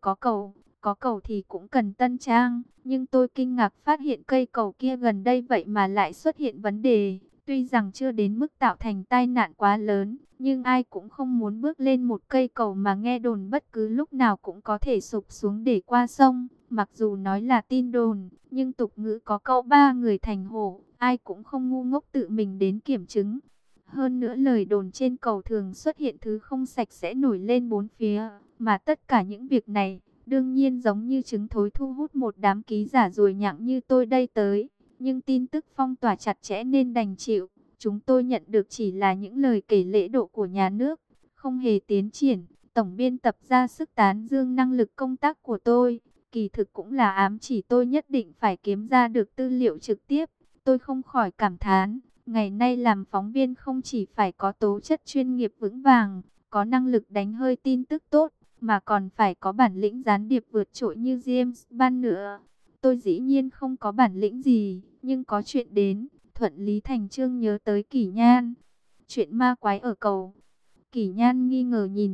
có cầu thì cũng cần tân trang. Nhưng tôi kinh ngạc phát hiện cây cầu kia gần đây vậy mà lại xuất hiện vấn đề. Tuy rằng chưa đến mức tạo thành tai nạn quá lớn, nhưng ai cũng không muốn bước lên một cây cầu mà nghe đồn bất cứ lúc nào cũng có thể sụp xuống để qua sông. Mặc dù nói là tin đồn, nhưng tục ngữ có câu ba người thành hổ, ai cũng không ngu ngốc tự mình đến kiểm chứng. Hơn nữa lời đồn trên cầu thường xuất hiện thứ không sạch sẽ nổi lên bốn phía, mà tất cả những việc này đương nhiên giống như trứng thối thu hút một đám ký giả ruồi nhặng như tôi đây tới. Nhưng tin tức phong tỏa chặt chẽ nên đành chịu. Chúng tôi nhận được chỉ là những lời kể lễ độ của nhà nước, không hề tiến triển. Tổng biên tập ra sức tán dương năng lực công tác của tôi, kỳ thực cũng là ám chỉ tôi nhất định phải kiếm ra được tư liệu trực tiếp. Tôi không khỏi cảm thán, ngày nay làm phóng viên không chỉ phải có tố chất chuyên nghiệp vững vàng, có năng lực đánh hơi tin tức tốt, mà còn phải có bản lĩnh gián điệp vượt trội như James Bond nữa. Tôi dĩ nhiên không có bản lĩnh gì, nhưng có chuyện đến, thuận lý thành chương nhớ tới Kỷ Nhan. Chuyện ma quái ở cầu. Kỷ Nhan nghi ngờ nhìn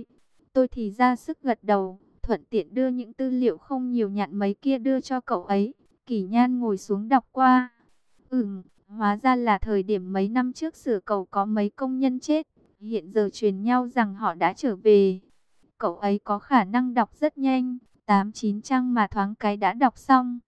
tôi thì ra sức gật đầu, thuận tiện đưa những tư liệu không nhiều nhặn mấy kia đưa cho cậu ấy. Kỷ Nhan ngồi xuống đọc qua. Hóa ra là thời điểm mấy năm trước sửa cầu có mấy công nhân chết, hiện giờ truyền nhau rằng họ đã trở về. Cậu ấy có khả năng đọc rất nhanh, 8-9 trang mà thoáng cái đã đọc xong.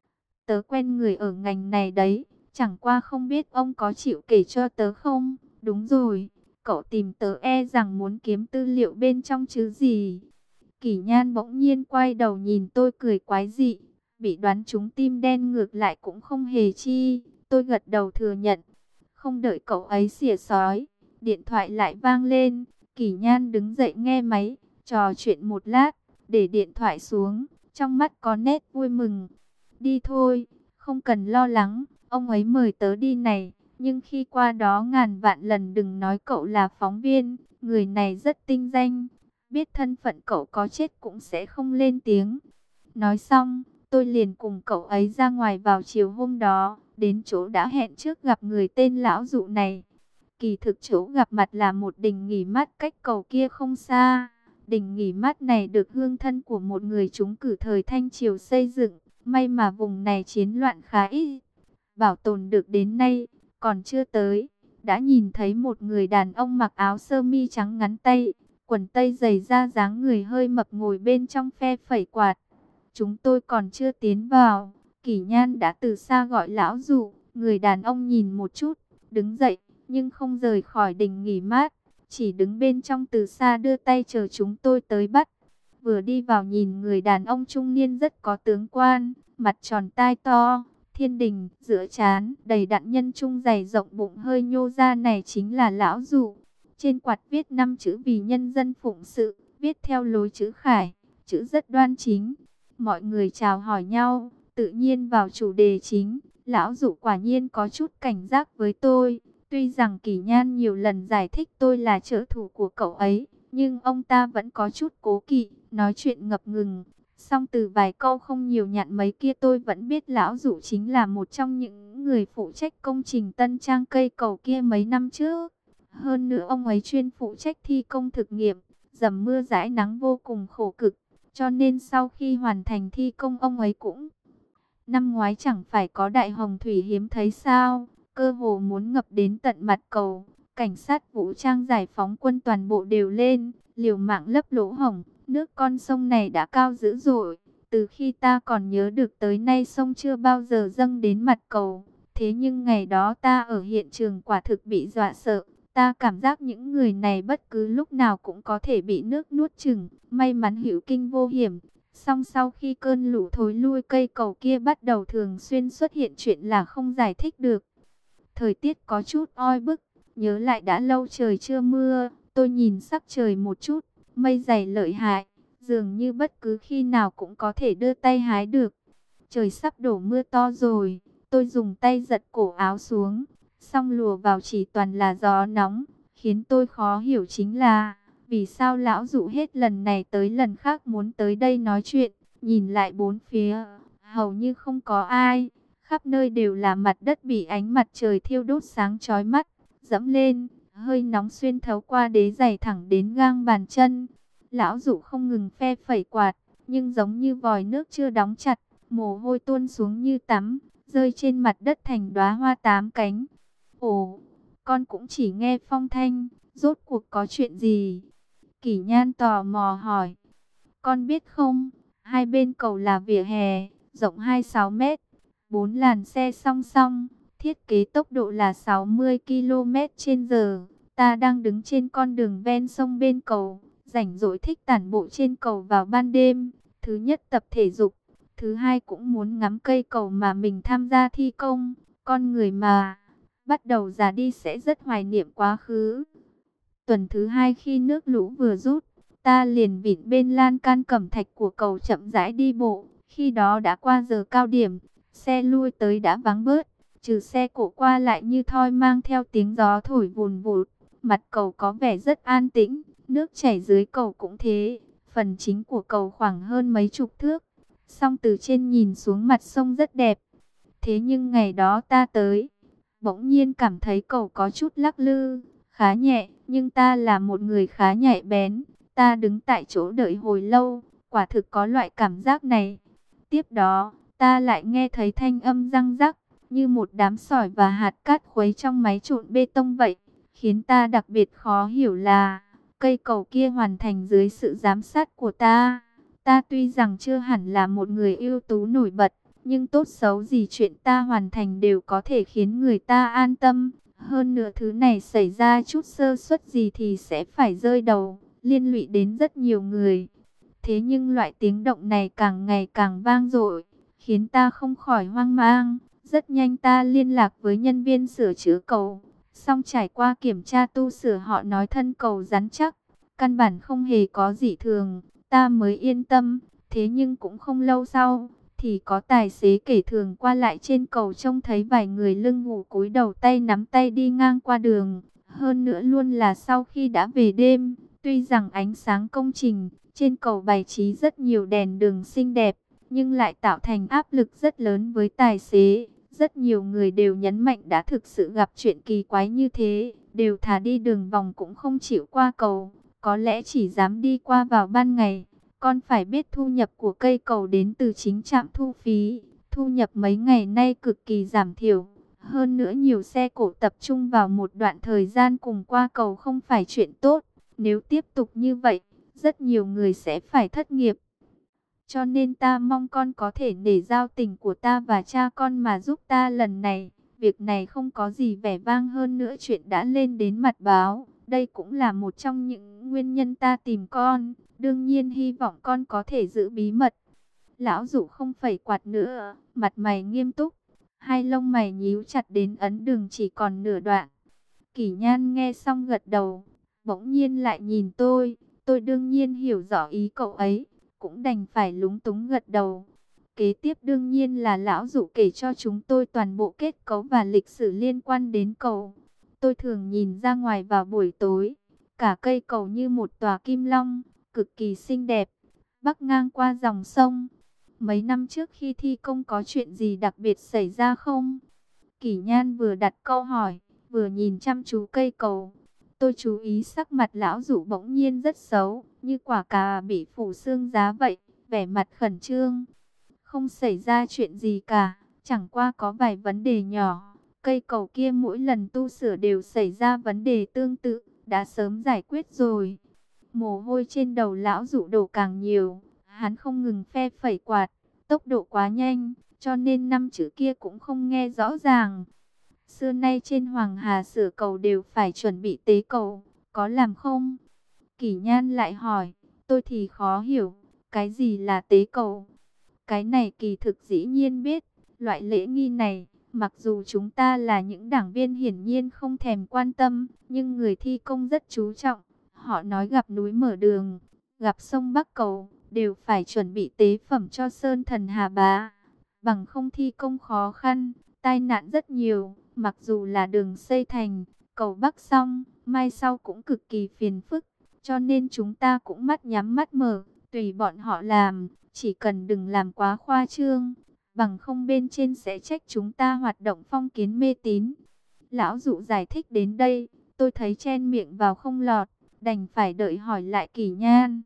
Tớ quen người ở ngành này đấy, chẳng qua không biết ông có chịu kể cho tớ không? Đúng rồi, cậu tìm tớ e rằng muốn kiếm tư liệu bên trong chứ gì. Kỷ Nhan bỗng nhiên quay đầu nhìn tôi cười quái dị, bị đoán trúng tim đen ngược lại cũng không hề chi. Tôi gật đầu thừa nhận. Không đợi cậu ấy xỉa xói, điện thoại lại vang lên. Kỷ Nhan đứng dậy nghe máy, trò chuyện một lát, để điện thoại xuống, trong mắt có nét vui mừng. Đi thôi, không cần lo lắng, ông ấy mời tớ đi này. Nhưng khi qua đó ngàn vạn lần đừng nói cậu là phóng viên, người này rất tinh danh. Biết thân phận cậu có chết cũng sẽ không lên tiếng. Nói xong, tôi liền cùng cậu ấy ra ngoài vào chiều hôm đó, đến chỗ đã hẹn trước gặp người tên lão dụ này. Kỳ thực chỗ gặp mặt là một đình nghỉ mát cách cầu kia không xa. Đình nghỉ mát này được hương thân của một người trúng cử thời Thanh Triều xây dựng. May mà vùng này chiến loạn khá ít, bảo tồn được đến nay. Còn chưa tới, đã nhìn thấy một người đàn ông mặc áo sơ mi trắng ngắn tay, quần tây dày da, dáng người hơi mập, ngồi bên trong phe phẩy quạt. Chúng tôi còn chưa tiến vào, Kỷ Nhan đã từ xa gọi lão dụ. Người đàn ông nhìn một chút, đứng dậy, nhưng không rời khỏi đình nghỉ mát, chỉ đứng bên trong từ xa đưa tay chờ chúng tôi tới bắt. Vừa đi vào nhìn người đàn ông trung niên rất có tướng quan, mặt tròn tai to, thiên đình, giữa trán, đầy đặn nhân trung dày rộng bụng hơi nhô ra này chính là lão dụ. Trên quạt viết 5 chữ vì nhân dân phụng sự, viết theo lối chữ khải, chữ rất đoan chính. Mọi người chào hỏi nhau, tự nhiên vào chủ đề chính. Lão dụ quả nhiên có chút cảnh giác với tôi. Tuy rằng Kỷ Nhan nhiều lần giải thích tôi là trợ thủ của cậu ấy, nhưng ông ta vẫn có chút cố kỵ, nói chuyện ngập ngừng. Song từ vài câu không nhiều nhặn mấy kia tôi vẫn biết lão dụ chính là một trong những người phụ trách công trình tân trang cây cầu kia mấy năm trước. Hơn nữa ông ấy chuyên phụ trách thi công thực nghiệm, dầm mưa dãi nắng vô cùng khổ cực. Cho nên sau khi hoàn thành thi công ông ấy cũng... Năm ngoái chẳng phải có đại hồng thủy hiếm thấy sao, cơ hồ muốn ngập đến tận mặt cầu. Cảnh sát vũ trang giải phóng quân toàn bộ đều lên, liều mạng lấp lỗ hổng. Nước con sông này đã cao dữ dội, từ khi ta còn nhớ được tới nay sông chưa bao giờ dâng đến mặt cầu. Thế nhưng ngày đó ta ở hiện trường quả thực bị dọa sợ, ta cảm giác những người này bất cứ lúc nào cũng có thể bị nước nuốt chửng. May mắn hữu kinh vô hiểm. Song sau khi cơn lũ thối lui, cây cầu kia bắt đầu thường xuyên xuất hiện chuyện là không giải thích được. Thời tiết có chút oi bức, nhớ lại đã lâu trời chưa mưa, tôi nhìn sắc trời một chút, mây dày lợi hại, dường như bất cứ khi nào cũng có thể đưa tay hái được. Trời sắp đổ mưa to rồi, tôi dùng tay giật cổ áo xuống, song lùa vào chỉ toàn là gió nóng, khiến tôi khó hiểu chính là vì sao lão dụ hết lần này tới lần khác muốn tới đây nói chuyện. Nhìn lại bốn phía, hầu như không có ai, khắp nơi đều là mặt đất bị ánh mặt trời thiêu đốt sáng chói mắt, dẫm lên, hơi nóng xuyên thấu qua đế giày thẳng đến gang bàn chân. Lão dụ không ngừng phe phẩy quạt, nhưng giống như vòi nước chưa đóng chặt, mồ hôi tuôn xuống như tắm, rơi trên mặt đất thành đóa hoa tám cánh. Ồ, con cũng chỉ nghe phong thanh, rốt cuộc có chuyện gì? Kỷ Nhan tò mò hỏi. Con biết không, hai bên cầu là vỉa hè, rộng 26 mét, 4 làn xe song song, thiết kế tốc độ là 60 km/h. Ta đang đứng trên con đường ven sông bên cầu, rảnh rỗi thích tản bộ trên cầu vào ban đêm. Thứ nhất tập thể dục, thứ hai cũng muốn ngắm cây cầu mà mình tham gia thi công. Con người mà, bắt đầu già đi sẽ rất hoài niệm quá khứ. Tuần thứ hai khi nước lũ vừa rút, ta liền vịn bên lan can cẩm thạch của cầu chậm rãi đi bộ. Khi đó đã qua giờ cao điểm, xe lui tới đã vắng bớt, trừ xe cộ qua lại như thoi mang theo tiếng gió thổi vùn vụt. Mặt cầu có vẻ rất an tĩnh, nước chảy dưới cầu cũng thế. Phần chính của cầu khoảng hơn mấy chục thước, song từ trên nhìn xuống mặt sông rất đẹp. Thế nhưng ngày đó ta tới, bỗng nhiên cảm thấy cầu có chút lắc lư, khá nhẹ, nhưng ta là một người khá nhạy bén. Ta đứng tại chỗ đợi hồi lâu, quả thực có loại cảm giác này. Tiếp đó, ta lại nghe thấy thanh âm răng rắc, như một đám sỏi và hạt cát khuấy trong máy trộn bê tông vậy. Khiến ta đặc biệt khó hiểu là, cây cầu kia hoàn thành dưới sự giám sát của ta. Ta tuy rằng chưa hẳn là một người ưu tú nổi bật, nhưng tốt xấu gì chuyện ta hoàn thành đều có thể khiến người ta an tâm. Hơn nữa thứ này xảy ra chút sơ suất gì thì sẽ phải rơi đầu, liên lụy đến rất nhiều người. Thế nhưng loại tiếng động này càng ngày càng vang dội, khiến ta không khỏi hoang mang. Rất nhanh ta liên lạc với nhân viên sửa chữa cầu. Xong trải qua kiểm tra tu sửa, họ nói thân cầu rắn chắc, căn bản không hề có gì thường. Ta mới yên tâm. Thế nhưng cũng không lâu sau, thì có tài xế kể thường qua lại trên cầu trông thấy vài người lưng ngủ cúi đầu tay nắm tay đi ngang qua đường. Hơn nữa luôn là sau khi đã về đêm. Tuy rằng ánh sáng công trình trên cầu bày trí rất nhiều đèn đường xinh đẹp, nhưng lại tạo thành áp lực rất lớn với tài xế. Rất nhiều người đều nhấn mạnh đã thực sự gặp chuyện kỳ quái như thế, đều thà đi đường vòng cũng không chịu qua cầu, có lẽ chỉ dám đi qua vào ban ngày. Con phải biết thu nhập của cây cầu đến từ chính trạm thu phí, thu nhập mấy ngày nay cực kỳ giảm thiểu. Hơn nữa nhiều xe cộ tập trung vào một đoạn thời gian cùng qua cầu không phải chuyện tốt. Nếu tiếp tục như vậy, rất nhiều người sẽ phải thất nghiệp. Cho nên ta mong con có thể nể giao tình của ta và cha con mà giúp ta lần này. Việc này không có gì vẻ vang, hơn nữa chuyện đã lên đến mặt báo. Đây cũng là một trong những nguyên nhân ta tìm con. Đương nhiên hy vọng con có thể giữ bí mật. Lão Dụ không phẩy quạt nữa, mặt mày nghiêm túc. Hai lông mày nhíu chặt đến ấn đường chỉ còn nửa đoạn. Kỷ Nhan nghe xong gật đầu, bỗng nhiên lại nhìn tôi. Tôi đương nhiên hiểu rõ ý cậu ấy, cũng đành phải lúng túng gật đầu. Kế tiếp đương nhiên là lão Dụ kể cho chúng tôi toàn bộ kết cấu và lịch sử liên quan đến cầu. Tôi thường nhìn ra ngoài vào buổi tối, cả cây cầu như một tòa kim long, cực kỳ xinh đẹp. bắc ngang qua dòng sông. Mấy năm trước khi thi công có chuyện gì đặc biệt xảy ra không? Kỷ Nhan vừa đặt câu hỏi, vừa nhìn chăm chú cây cầu. Tôi chú ý sắc mặt lão dụ bỗng nhiên rất xấu, như quả cà bị phủ xương giá vậy, vẻ mặt khẩn trương. Không xảy ra chuyện gì cả, chẳng qua có vài vấn đề nhỏ. Cây cầu kia mỗi lần tu sửa đều xảy ra vấn đề tương tự, đã sớm giải quyết rồi. Mồ hôi trên đầu lão dụ đổ càng nhiều, hắn không ngừng phe phẩy quạt, tốc độ quá nhanh, cho nên năm chữ kia cũng không nghe rõ ràng. Xưa nay trên Hoàng Hà sửa cầu đều phải chuẩn bị tế cầu, có làm không? Kỷ Nhan lại hỏi, tôi thì khó hiểu, cái gì là tế cầu? Cái này kỳ thực dĩ nhiên biết, loại lễ nghi này, mặc dù chúng ta là những đảng viên hiển nhiên không thèm quan tâm, nhưng người thi công rất chú trọng. Họ nói gặp núi mở đường, gặp sông bắc cầu, đều phải chuẩn bị tế phẩm cho Sơn Thần Hà Bá. Bằng không thi công khó khăn, tai nạn rất nhiều, mặc dù là đường xây thành, cầu bắc xong, mai sau cũng cực kỳ phiền phức. Cho nên chúng ta cũng mắt nhắm mắt mở, tùy bọn họ làm, chỉ cần đừng làm quá khoa trương, bằng không bên trên sẽ trách chúng ta hoạt động phong kiến mê tín. Lão dụ giải thích đến đây, tôi thấy chen miệng vào không lọt, đành phải đợi hỏi lại Kỷ Nhan.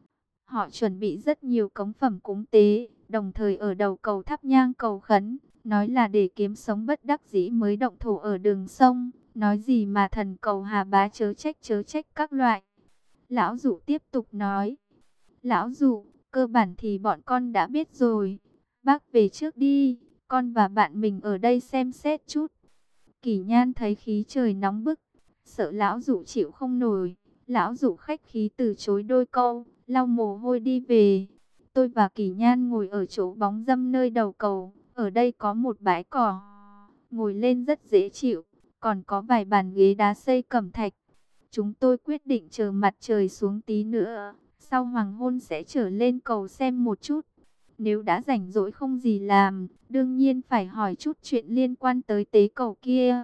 Họ chuẩn bị rất nhiều cống phẩm cúng tế, đồng thời ở đầu cầu thắp nhang cầu khấn, nói là để kiếm sống bất đắc dĩ mới động thổ ở đường sông, nói gì mà thần cầu Hà Bá chớ trách các loại. Lão dụ tiếp tục nói, lão dụ, cơ bản thì bọn con đã biết rồi, bác về trước đi, con và bạn mình ở đây xem xét chút. Kỷ Nhan thấy khí trời nóng bức, sợ lão dụ chịu không nổi, lão dụ khách khí từ chối đôi câu, lau mồ hôi đi về. Tôi và Kỷ Nhan ngồi ở chỗ bóng râm nơi đầu cầu, ở đây có một bãi cỏ, ngồi lên rất dễ chịu, còn có vài bàn ghế đá xây cẩm thạch. Chúng tôi quyết định chờ mặt trời xuống tí nữa, sau hoàng hôn sẽ trở lên cầu xem một chút. Nếu đã rảnh rỗi không gì làm, đương nhiên phải hỏi chút chuyện liên quan tới tế cầu kia.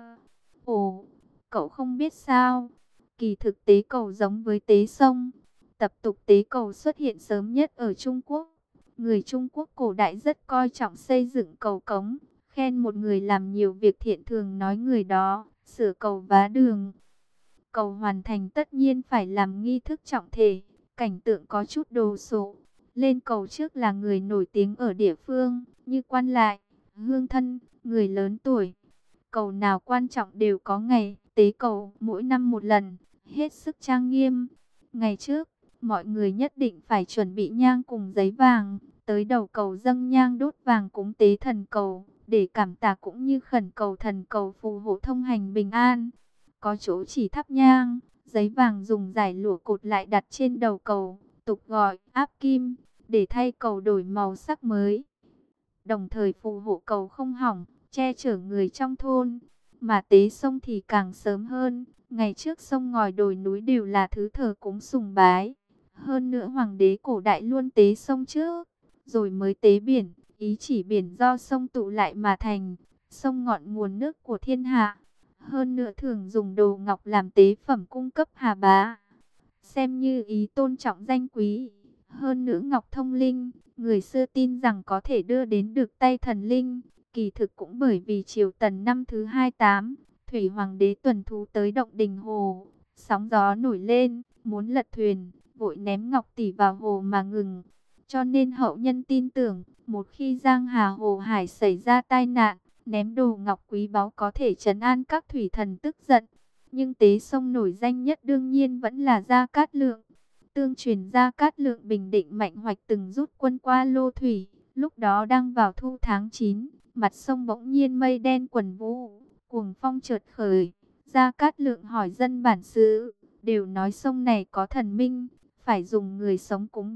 Ồ, cậu không biết sao? Kỳ thực tế cầu giống với tế sông. Tập tục tế cầu xuất hiện sớm nhất ở Trung Quốc. Người Trung Quốc cổ đại rất coi trọng xây dựng cầu cống, khen một người làm nhiều việc thiện thường nói người đó sửa cầu vá đường. Cầu hoàn thành tất nhiên phải làm nghi thức trọng thể, cảnh tượng có chút đồ sộ. Lên cầu trước là người nổi tiếng ở địa phương, như quan lại, hương thân, người lớn tuổi. Cầu nào quan trọng đều có ngày tế cầu, mỗi năm một lần, hết sức trang nghiêm. Ngày trước, mọi người nhất định phải chuẩn bị nhang cùng giấy vàng, tới đầu cầu dâng nhang đốt vàng cúng tế thần cầu, để cảm tạ cũng như khẩn cầu thần cầu phù hộ thông hành bình an. Có chỗ chỉ thắp nhang, giấy vàng dùng dải lụa cột lại đặt trên đầu cầu, tục gọi áp kim, để thay cầu đổi màu sắc mới. Đồng thời phù hộ cầu không hỏng, che chở người trong thôn. Mà tế sông thì càng sớm hơn, ngày trước sông ngòi đồi núi đều là thứ thờ cúng sùng bái. Hơn nữa hoàng đế cổ đại luôn tế sông trước, rồi mới tế biển, ý chỉ biển do sông tụ lại mà thành, sông ngọn nguồn nước của thiên hạ. Hơn nữa thường dùng đồ ngọc làm tế phẩm cung cấp Hà Bá, xem như ý tôn trọng danh quý. Hơn nữa ngọc thông linh, người xưa tin rằng có thể đưa đến được tay thần linh. Kỳ thực cũng bởi vì triều Tần năm thứ 28, Thủy Hoàng đế tuần thú tới động Đình Hồ, sóng gió nổi lên, muốn lật thuyền, vội ném ngọc tỷ vào hồ mà ngừng. Cho nên hậu nhân tin tưởng, một khi Giang Hà Hồ Hải xảy ra tai nạn, ném đồ ngọc quý báu có thể trấn an các thủy thần tức giận. Nhưng tế sông nổi danh nhất đương nhiên vẫn là Gia Cát Lượng. Tương truyền Gia Cát Lượng bình định Mạnh Hoạch từng rút quân qua Lô Thủy, lúc đó đang vào thu tháng 9, mặt sông bỗng nhiên mây đen quần vũ, cuồng phong chợt khởi. Gia Cát Lượng hỏi dân bản xứ, đều nói sông này có thần minh, phải dùng người sống cúng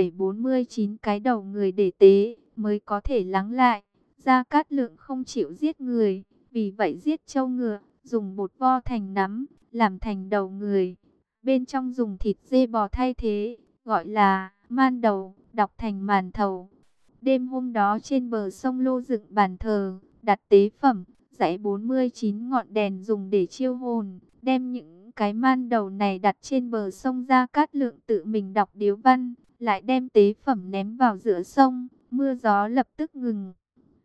7749 cái đầu người để tế, mới có thể lắng lại. Gia Cát Lượng không chịu giết người, vì vậy giết trâu ngựa, dùng bột vo thành nắm, làm thành đầu người. Bên trong dùng thịt dê bò thay thế, gọi là man đầu, đọc thành màn thầu. Đêm hôm đó trên bờ sông Lô dựng bàn thờ, đặt tế phẩm, dãy 49 ngọn đèn dùng để chiêu hồn, đem những cái man đầu này đặt trên bờ sông. Gia Cát Lượng tự mình đọc điếu văn, lại đem tế phẩm ném vào giữa sông. Mưa gió lập tức ngừng.